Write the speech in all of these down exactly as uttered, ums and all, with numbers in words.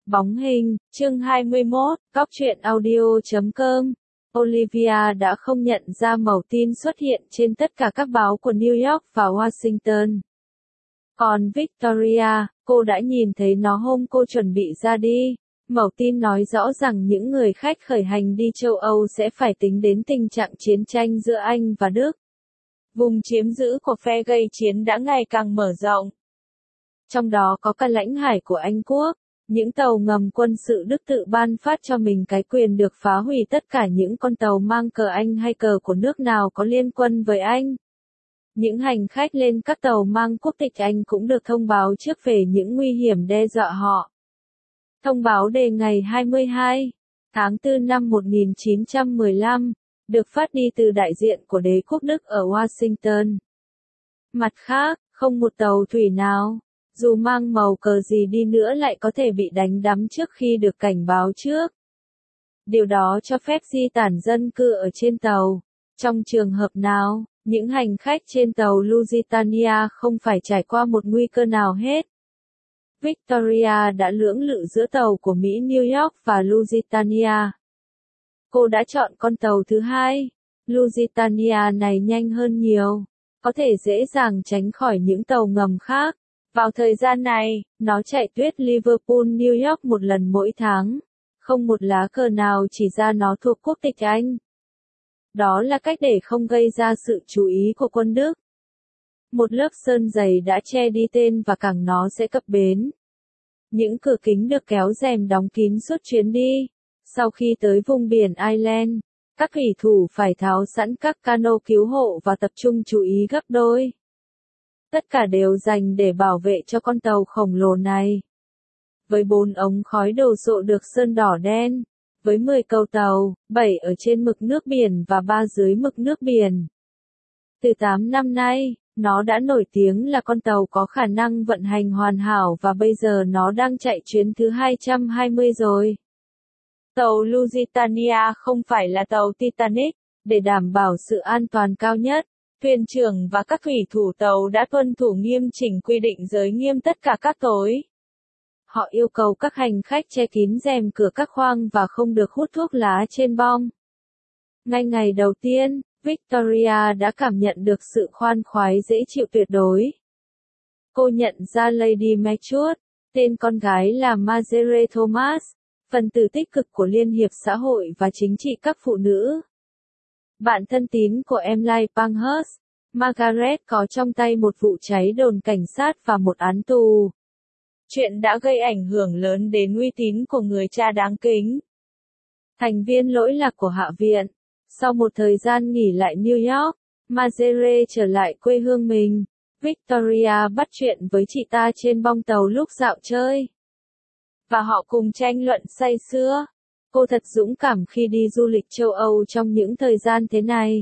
Bóng hình, chương hai mươi mốt, Cóc truyện audio chấm com. Olivia đã không nhận ra mẩu tin xuất hiện trên tất cả các báo của New York và Washington. Còn Victoria, cô đã nhìn thấy nó hôm cô chuẩn bị ra đi. Mẩu tin nói rõ rằng những người khách khởi hành đi châu Âu sẽ phải tính đến tình trạng chiến tranh giữa Anh và Đức. Vùng chiếm giữ của phe gây chiến đã ngày càng mở rộng. Trong đó có cả lãnh hải của Anh Quốc. Những tàu ngầm quân sự Đức tự ban phát cho mình cái quyền được phá hủy tất cả những con tàu mang cờ Anh hay cờ của nước nào có liên quân với Anh. Những hành khách lên các tàu mang quốc tịch Anh cũng được thông báo trước về những nguy hiểm đe dọa họ. Thông báo đề ngày hai mươi hai tháng tư năm một nghìn chín trăm mười lăm, được phát đi từ đại diện của đế quốc Đức ở Washington. Mặt khác, không một tàu thủy nào, dù mang màu cờ gì đi nữa lại có thể bị đánh đắm trước khi được cảnh báo trước. Điều đó cho phép di tản dân cư ở trên tàu. Trong trường hợp nào, những hành khách trên tàu Lusitania không phải trải qua một nguy cơ nào hết. Victoria đã lưỡng lự giữa tàu của Mỹ New York và Lusitania. Cô đã chọn con tàu thứ hai. Lusitania này nhanh hơn nhiều, có thể dễ dàng tránh khỏi những tàu ngầm khác. Vào thời gian này, nó chạy tuyết Liverpool New York một lần mỗi tháng. Không một lá cờ nào chỉ ra nó thuộc quốc tịch Anh. Đó là cách để không gây ra sự chú ý của quân Đức. Một lớp sơn dày đã che đi tên và cảng nó sẽ cập bến. Những cửa kính được kéo rèm đóng kín suốt chuyến đi. Sau khi tới vùng biển Ireland, các thủy thủ phải tháo sẵn các cano cứu hộ và tập trung chú ý gấp đôi. Tất cả đều dành để bảo vệ cho con tàu khổng lồ này. Với bốn ống khói đồ sộ được sơn đỏ đen, với mười cầu tàu, bảy ở trên mực nước biển và ba dưới mực nước biển. Từ tám năm nay, nó đã nổi tiếng là con tàu có khả năng vận hành hoàn hảo và bây giờ nó đang chạy chuyến thứ hai trăm hai mươi rồi. Tàu Lusitania không phải là tàu Titanic, để đảm bảo sự an toàn cao nhất. Thuyền trưởng và các thủy thủ tàu đã tuân thủ nghiêm chỉnh quy định giới nghiêm tất cả các tối. Họ yêu cầu các hành khách che kín rèm cửa các khoang và không được hút thuốc lá trên bong. Ngay ngày đầu tiên, Victoria đã cảm nhận được sự khoan khoái dễ chịu tuyệt đối. Cô nhận ra Lady Machud, tên con gái là Margaret Thomas, phần tử tích cực của Liên hiệp xã hội và chính trị các phụ nữ. Bạn thân tín của Emily Pankhurst, Margaret có trong tay một vụ cháy đồn cảnh sát và một án tù. Chuyện đã gây ảnh hưởng lớn đến uy tín của người cha đáng kính. Thành viên lỗi lạc của Hạ viện. Sau một thời gian nghỉ lại New York, Margaret trở lại quê hương mình. Victoria bắt chuyện với chị ta trên bong tàu lúc dạo chơi. Và họ cùng tranh luận say sưa. Cô thật dũng cảm khi đi du lịch châu Âu trong những thời gian thế này.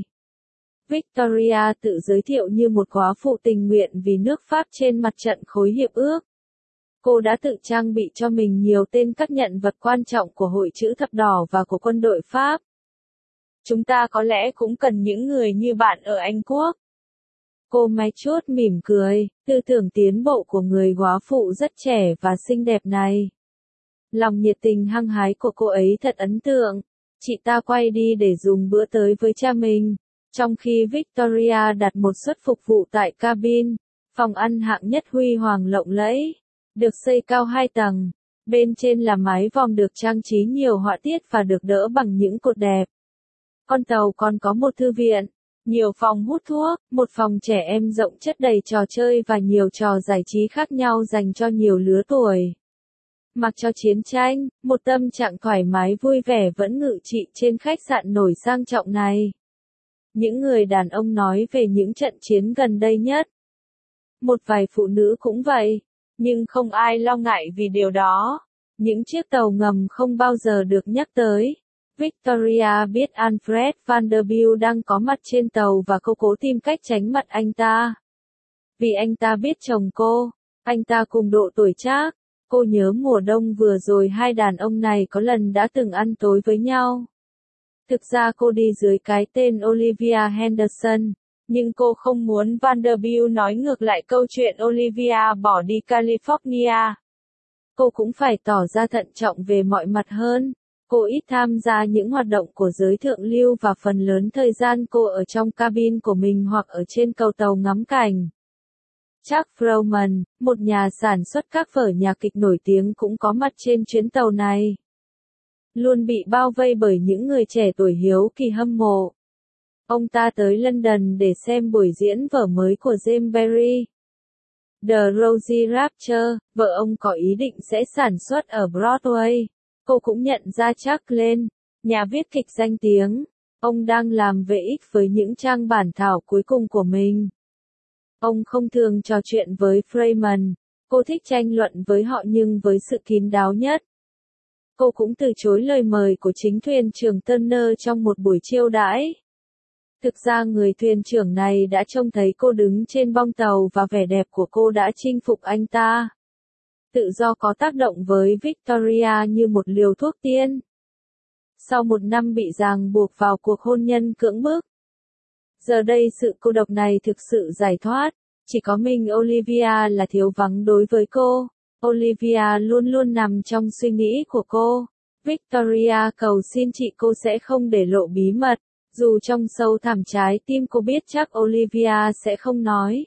Victoria tự giới thiệu như một góa phụ tình nguyện vì nước Pháp trên mặt trận khối hiệp ước. Cô đã tự trang bị cho mình nhiều tên các nhận vật quan trọng của Hội Chữ Thập Đỏ và của quân đội Pháp. Chúng ta có lẽ cũng cần những người như bạn ở Anh Quốc. Cô Machud mỉm cười, tư tưởng tiến bộ của người góa phụ rất trẻ và xinh đẹp này. Lòng nhiệt tình hăng hái của cô ấy thật ấn tượng. Chị ta quay đi để dùng bữa tới với cha mình, trong khi Victoria đặt một suất phục vụ tại cabin, phòng ăn hạng nhất huy hoàng lộng lẫy, được xây cao hai tầng. Bên trên là mái vòm được trang trí nhiều họa tiết và được đỡ bằng những cột đẹp. Con tàu còn có một thư viện, nhiều phòng hút thuốc, một phòng trẻ em rộng chất đầy trò chơi và nhiều trò giải trí khác nhau dành cho nhiều lứa tuổi. Mặc cho chiến tranh, một tâm trạng thoải mái vui vẻ vẫn ngự trị trên khách sạn nổi sang trọng này. Những người đàn ông nói về những trận chiến gần đây nhất. Một vài phụ nữ cũng vậy, nhưng không ai lo ngại vì điều đó. Những chiếc tàu ngầm không bao giờ được nhắc tới. Victoria biết Alfred Vanderbilt đang có mặt trên tàu và cô cố tìm cách tránh mặt anh ta. Vì anh ta biết chồng cô, anh ta cùng độ tuổi trác. Cô nhớ mùa đông vừa rồi hai đàn ông này có lần đã từng ăn tối với nhau. Thực ra cô đi dưới cái tên Olivia Henderson, nhưng cô không muốn Vanderbilt nói ngược lại câu chuyện Olivia bỏ đi California. cô cũng phải tỏ ra thận trọng về mọi mặt hơn. Cô ít tham gia những hoạt động của giới thượng lưu và phần lớn thời gian cô ở trong cabin của mình hoặc ở trên cầu tàu ngắm cảnh. Chuck Froman, một nhà sản xuất các vở nhạc kịch nổi tiếng cũng có mặt trên chuyến tàu này. Luôn bị bao vây bởi những người trẻ tuổi hiếu kỳ hâm mộ. Ông ta tới London để xem buổi diễn vở mới của James Barry. The Rosie Rapture, vợ ông có ý định sẽ sản xuất ở Broadway. Cô cũng nhận ra Chuck lên, nhà viết kịch danh tiếng. Ông đang làm về ích với những trang bản thảo cuối cùng của mình. Ông không thường trò chuyện với Freeman. Cô thích tranh luận với họ nhưng với sự kín đáo nhất. Cô cũng từ chối lời mời của chính thuyền trưởng Turner trong một buổi chiêu đãi. Thực ra người thuyền trưởng này đã trông thấy cô đứng trên bong tàu và vẻ đẹp của cô đã chinh phục anh ta. Tự do có tác động với Victoria như một liều thuốc tiên. Sau một năm bị ràng buộc vào cuộc hôn nhân cưỡng bức. Giờ đây sự cô độc này thực sự giải thoát. Chỉ có mình Olivia là thiếu vắng đối với cô. Olivia luôn luôn nằm trong suy nghĩ của cô. Victoria cầu xin chị cô sẽ không để lộ bí mật. Dù trong sâu thẳm trái tim cô biết chắc Olivia sẽ không nói.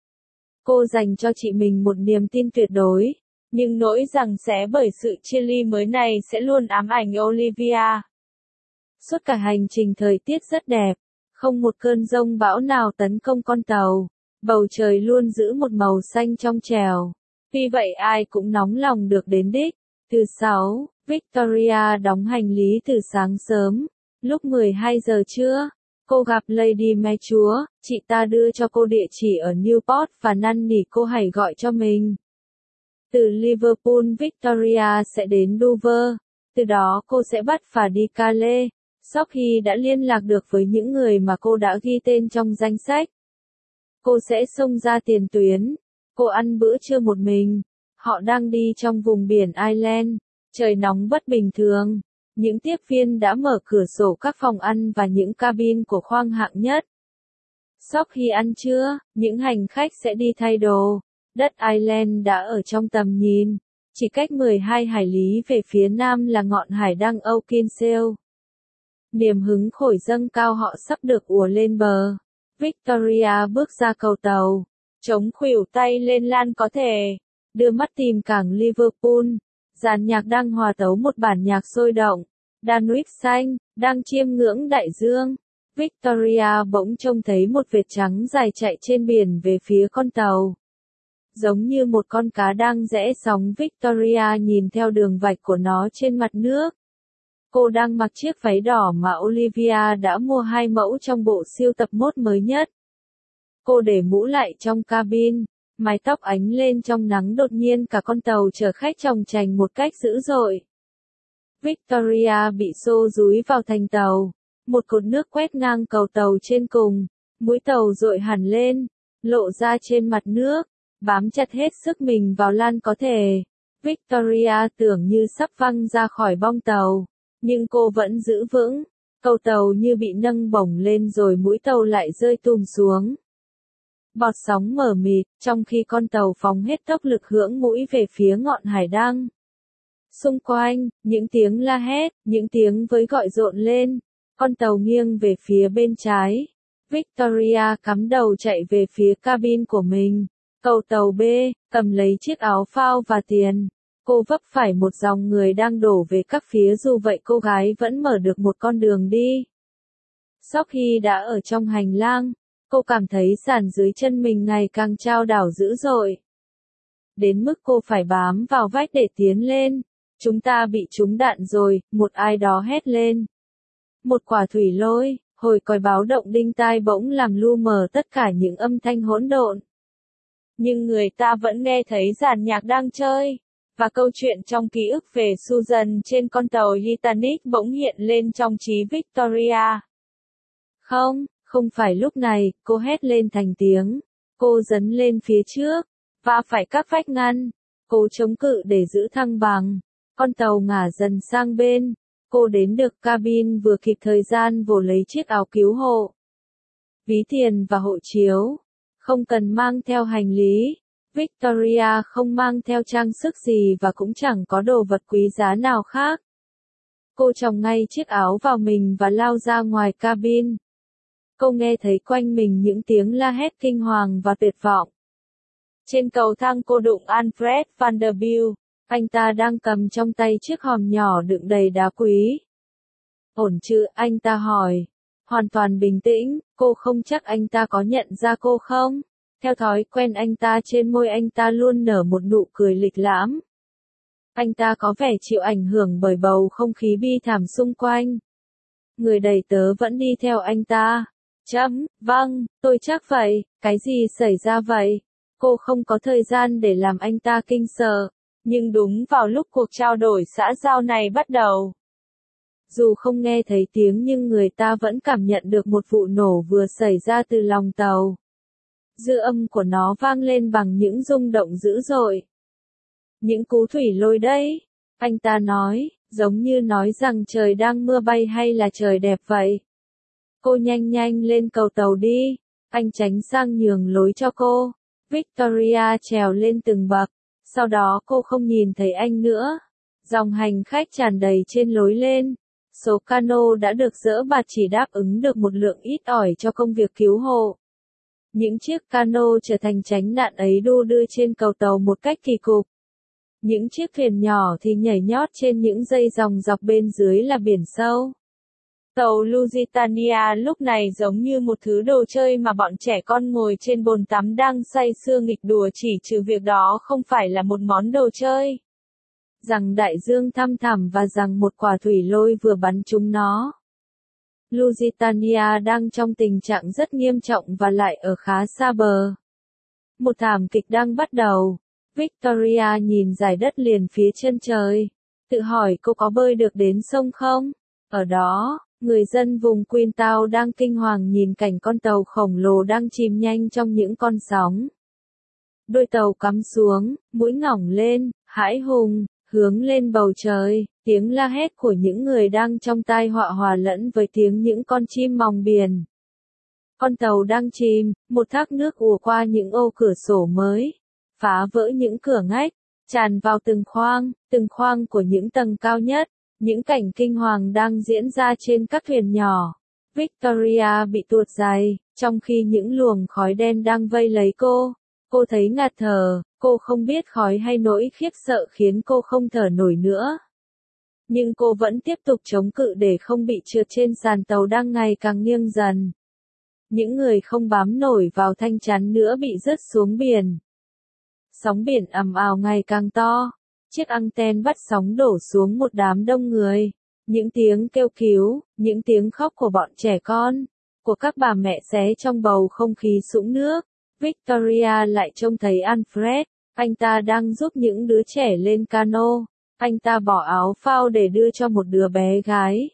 Cô dành cho chị mình một niềm tin tuyệt đối. Nhưng nỗi rằng sẽ bởi sự chia ly mới này sẽ luôn ám ảnh Olivia. Suốt cả hành trình thời tiết rất đẹp. Không một cơn giông bão nào tấn công con tàu. Bầu trời luôn giữ một màu xanh trong trẻo. Vì vậy ai cũng nóng lòng được đến đích. Thứ sáu, Victoria đóng hành lý từ sáng sớm. Lúc mười hai giờ trưa, cô gặp Lady May Chúa, chị ta đưa cho cô địa chỉ ở Newport và năn nỉ cô hãy gọi cho mình. Từ Liverpool Victoria sẽ đến Dover, từ đó cô sẽ bắt phà đi Calais. Sau khi đã liên lạc được với những người mà cô đã ghi tên trong danh sách, cô sẽ xông ra tiền tuyến. Cô ăn bữa trưa một mình. Họ đang đi trong vùng biển Ireland. Trời nóng bất bình thường. Những tiếp viên đã mở cửa sổ các phòng ăn và những cabin của khoang hạng nhất. Sau khi ăn trưa, những hành khách sẽ đi thay đồ. Đất Ireland đã ở trong tầm nhìn. Chỉ cách mười hai hải lý về phía nam là ngọn hải đăng Âu Kinsale. Niềm hứng khởi dâng cao họ sắp được ùa lên bờ. Victoria bước ra cầu tàu. Chống khuỷu tay lên lan có thể. Đưa mắt tìm cảng Liverpool. Dàn nhạc đang hòa tấu một bản nhạc sôi động. Danube xanh, đang chiêm ngưỡng đại dương. Victoria bỗng trông thấy một vệt trắng dài chạy trên biển về phía con tàu. Giống như một con cá đang rẽ sóng, Victoria nhìn theo đường vạch của nó trên mặt nước. Cô đang mặc chiếc váy đỏ mà Olivia đã mua hai mẫu trong bộ siêu tập mốt mới nhất. Cô để mũ lại trong cabin, mái tóc ánh lên trong nắng, đột nhiên cả con tàu chở khách chồng chành một cách dữ dội. Victoria bị xô dúi vào thành tàu. Một cột nước quét ngang cầu tàu trên cùng. Mũi tàu dội hẳn lên, lộ ra trên mặt nước, bám chặt hết sức mình vào lan có thể. Victoria tưởng như sắp văng ra khỏi bong tàu, nhưng cô vẫn giữ vững. Cầu tàu như bị nâng bổng lên rồi mũi tàu lại rơi tùm xuống. Bọt sóng mờ mịt, trong khi con tàu phóng hết tốc lực hưỡng mũi về phía ngọn hải đăng. Xung quanh, những tiếng la hét, những tiếng với gọi rộn lên. Con tàu nghiêng về phía bên trái. Victoria cắm đầu chạy về phía cabin của mình. Cầu tàu B, cầm lấy chiếc áo phao và tiền. Cô vấp phải một dòng người đang đổ về các phía, dù vậy cô gái vẫn mở được một con đường đi. Sau khi đã ở trong hành lang, cô cảm thấy sàn dưới chân mình ngày càng chao đảo dữ dội. Đến mức cô phải bám vào vách để tiến lên. Chúng ta bị trúng đạn rồi, một ai đó hét lên. Một quả thủy lôi, hồi còi báo động đinh tai bỗng làm lu mờ tất cả những âm thanh hỗn độn. Nhưng người ta vẫn nghe thấy dàn nhạc đang chơi, và câu chuyện trong ký ức về Susan trên con tàu Titanic bỗng hiện lên trong trí Victoria. Không, không phải lúc này, cô hét lên thành tiếng. Cô dấn lên phía trước, và phải các vách ngăn. Cô chống cự để giữ thăng bằng. Con tàu ngả dần sang bên. Cô đến được cabin vừa kịp thời gian vồ lấy chiếc áo cứu hộ, ví tiền và hộ chiếu. Không cần mang theo hành lý. Victoria không mang theo trang sức gì và cũng chẳng có đồ vật quý giá nào khác. Cô chồng ngay chiếc áo vào mình và lao ra ngoài cabin. Cô nghe thấy quanh mình những tiếng la hét kinh hoàng và tuyệt vọng. Trên cầu thang cô đụng Alfred Vanderbilt. Anh ta đang cầm trong tay chiếc hòm nhỏ đựng đầy đá quý. Ổn chứ, anh ta hỏi. Hoàn toàn bình tĩnh, cô không chắc anh ta có nhận ra cô không? Theo thói quen anh ta trên môi anh ta luôn nở một nụ cười lịch lãm. Anh ta có vẻ chịu ảnh hưởng bởi bầu không khí bi thảm xung quanh. Người đầy tớ vẫn đi theo anh ta. Chấm, vâng, tôi chắc vậy, cái gì xảy ra vậy? Cô không có thời gian để làm anh ta kinh sợ. Nhưng đúng vào lúc cuộc trao đổi xã giao này bắt đầu. Dù không nghe thấy tiếng nhưng người ta vẫn cảm nhận được một vụ nổ vừa xảy ra từ lòng tàu. Dư âm của nó vang lên bằng những rung động dữ dội. Những cú thủy lôi đấy, anh ta nói, giống như nói rằng trời đang mưa bay hay là trời đẹp vậy. Cô nhanh nhanh lên cầu tàu đi, anh tránh sang nhường lối cho cô. Victoria trèo lên từng bậc, sau đó cô không nhìn thấy anh nữa. Dòng hành khách tràn đầy trên lối lên. Số cano đã được dỡ bạt chỉ đáp ứng được một lượng ít ỏi cho công việc cứu hộ. Những chiếc cano trở thành tránh nạn ấy đu đưa trên cầu tàu một cách kỳ cục. Những chiếc thuyền nhỏ thì nhảy nhót trên những dây dòng dọc bên dưới là biển sâu. Tàu Lusitania lúc này giống như một thứ đồ chơi mà bọn trẻ con ngồi trên bồn tắm đang say sưa nghịch đùa, chỉ trừ việc đó không phải là một món đồ chơi. Rằng đại dương thăm thẳm và rằng một quả thủy lôi vừa bắn trúng nó. Lusitania đang trong tình trạng rất nghiêm trọng và lại ở khá xa bờ. Một thảm kịch đang bắt đầu. Victoria nhìn dải đất liền phía chân trời. Tự hỏi cô có bơi được đến sông không? Ở đó, người dân vùng Queenstown đang kinh hoàng nhìn cảnh con tàu khổng lồ đang chìm nhanh trong những con sóng. Đuôi tàu cắm xuống, mũi ngỏng lên, hãi hùng, hướng lên bầu trời, tiếng la hét của những người đang trong tai họa hòa lẫn với tiếng những con chim mòng biển. Con tàu đang chìm, một thác nước ùa qua những ô cửa sổ mới, phá vỡ những cửa ngách, tràn vào từng khoang, từng khoang của những tầng cao nhất. Những cảnh kinh hoàng đang diễn ra trên các thuyền nhỏ. Victoria bị tuột dày, trong khi những luồng khói đen đang vây lấy cô. Cô thấy ngạt thở, cô không biết khói hay nỗi khiếp sợ khiến cô không thở nổi nữa. Nhưng cô vẫn tiếp tục chống cự để không bị trượt trên sàn tàu đang ngày càng nghiêng dần. Những người không bám nổi vào thanh chắn nữa bị rớt xuống biển. Sóng biển ầm ào ngày càng to. Chiếc anten bắt sóng đổ xuống một đám đông người. Những tiếng kêu cứu, những tiếng khóc của bọn trẻ con, của các bà mẹ xé trong bầu không khí sũng nước. Victoria lại trông thấy Alfred, anh ta đang giúp những đứa trẻ lên cano. Anh ta bỏ áo phao để đưa cho một đứa bé gái.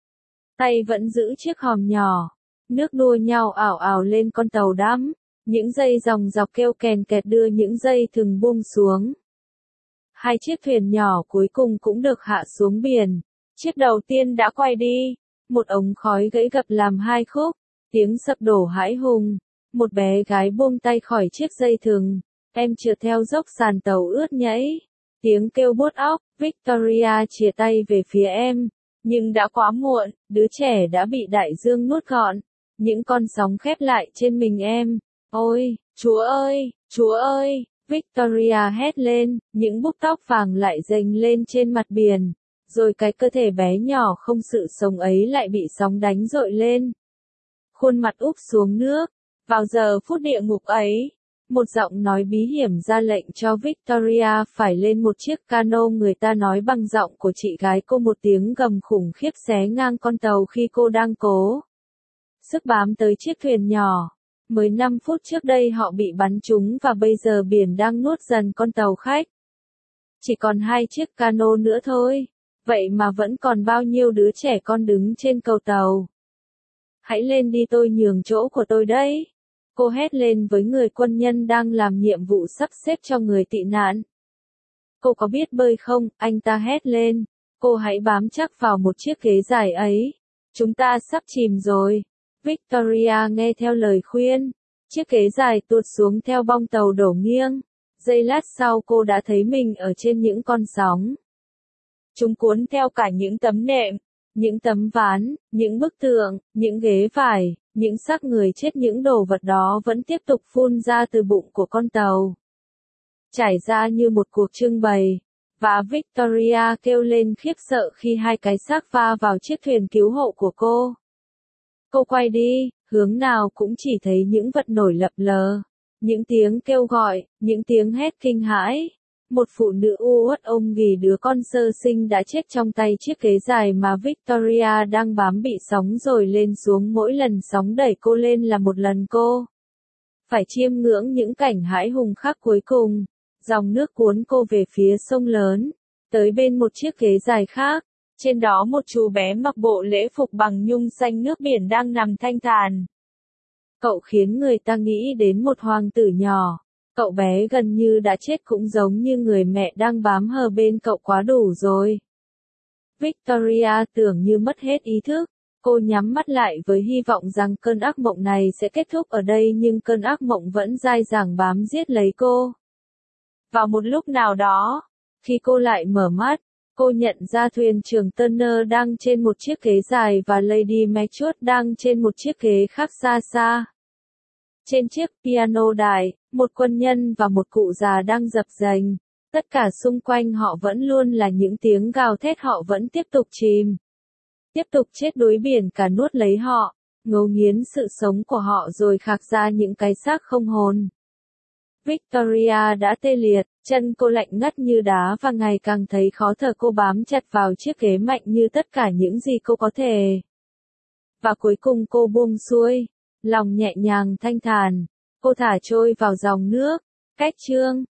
Tay vẫn giữ chiếc hòm nhỏ. Nước đua nhau ảo ảo lên con tàu đắm. Những dây dòng dọc kêu kèn kẹt đưa những dây thừng buông xuống. Hai chiếc thuyền nhỏ cuối cùng cũng được hạ xuống biển. Chiếc đầu tiên đã quay đi. Một ống khói gãy gập làm hai khúc. Tiếng sập đổ hãi hùng. Một bé gái buông tay khỏi chiếc dây thừng. Em trượt theo dốc sàn tàu ướt nhẫy. Tiếng kêu buốt óc. Victoria chìa tay về phía em. Nhưng đã quá muộn. Đứa trẻ đã bị đại dương nuốt gọn. Những con sóng khép lại trên mình em. Ôi, Chúa ơi, Chúa ơi! Victoria hét lên, những búp tóc vàng lại dềnh lên trên mặt biển, rồi cái cơ thể bé nhỏ không sự sống ấy lại bị sóng đánh dội lên. Khuôn mặt úp xuống nước, vào giờ phút địa ngục ấy, một giọng nói bí hiểm ra lệnh cho Victoria phải lên một chiếc cano. Người ta nói bằng giọng của chị gái cô, một tiếng gầm khủng khiếp xé ngang con tàu khi cô đang cố sức bám tới chiếc thuyền nhỏ. Mới năm phút trước đây họ bị bắn trúng và bây giờ biển đang nuốt dần con tàu khách. Chỉ còn hai chiếc cano nữa thôi. Vậy mà vẫn còn bao nhiêu đứa trẻ con đứng trên cầu tàu. Hãy lên đi, tôi nhường chỗ của tôi đấy. Cô hét lên với người quân nhân đang làm nhiệm vụ sắp xếp cho người tị nạn. Cô có biết bơi không? Anh ta hét lên. Cô hãy bám chắc vào một chiếc ghế dài ấy. Chúng ta sắp chìm rồi. Victoria nghe theo lời khuyên. Chiếc ghế dài tuột xuống theo bong tàu đổ nghiêng. Giây lát sau cô đã thấy mình ở trên những con sóng. Chúng cuốn theo cả những tấm nệm, những tấm ván, những bức tượng, những ghế vải, những xác người chết, những đồ vật đó vẫn tiếp tục phun ra từ bụng của con tàu. Trải ra như một cuộc trưng bày. Và Victoria kêu lên khiếp sợ khi hai cái xác va vào chiếc thuyền cứu hộ của cô. Cô quay đi, hướng nào cũng chỉ thấy những vật nổi lập lờ. Những tiếng kêu gọi, những tiếng hét kinh hãi. Một phụ nữ u uất ôm ghì đứa con sơ sinh đã chết trong tay chiếc ghế dài mà Victoria đang bám bị sóng rồi lên xuống, mỗi lần sóng đẩy cô lên là một lần cô phải chiêm ngưỡng những cảnh hãi hùng khác cuối cùng. Dòng nước cuốn cô về phía sông lớn, tới bên một chiếc ghế dài khác. Trên đó một chú bé mặc bộ lễ phục bằng nhung xanh nước biển đang nằm thanh thản. Cậu khiến người ta nghĩ đến một hoàng tử nhỏ. Cậu bé gần như đã chết, cũng giống như người mẹ đang bám hờ bên cậu quá đủ rồi. Victoria tưởng như mất hết ý thức. Cô nhắm mắt lại với hy vọng rằng cơn ác mộng này sẽ kết thúc ở đây, nhưng cơn ác mộng vẫn dai dẳng bám giết lấy cô. Vào một lúc nào đó, khi cô lại mở mắt, cô nhận ra thuyền trưởng Turner đang trên một chiếc ghế dài và Lady Macbeth đang trên một chiếc ghế khác xa xa. Trên chiếc piano đài, một quân nhân và một cụ già đang dập dềnh. Tất cả xung quanh họ vẫn luôn là những tiếng gào thét, họ vẫn tiếp tục chìm. Tiếp tục chết đuối biển cả nuốt lấy họ, ngấu nghiến sự sống của họ rồi khạc ra những cái xác không hồn. Victoria đã tê liệt, chân cô lạnh ngắt như đá và ngày càng thấy khó thở. Cô bám chặt vào chiếc ghế mạnh như tất cả những gì cô có thể. Và cuối cùng cô buông xuôi, lòng nhẹ nhàng thanh thản, cô thả trôi vào dòng nước. Cách chương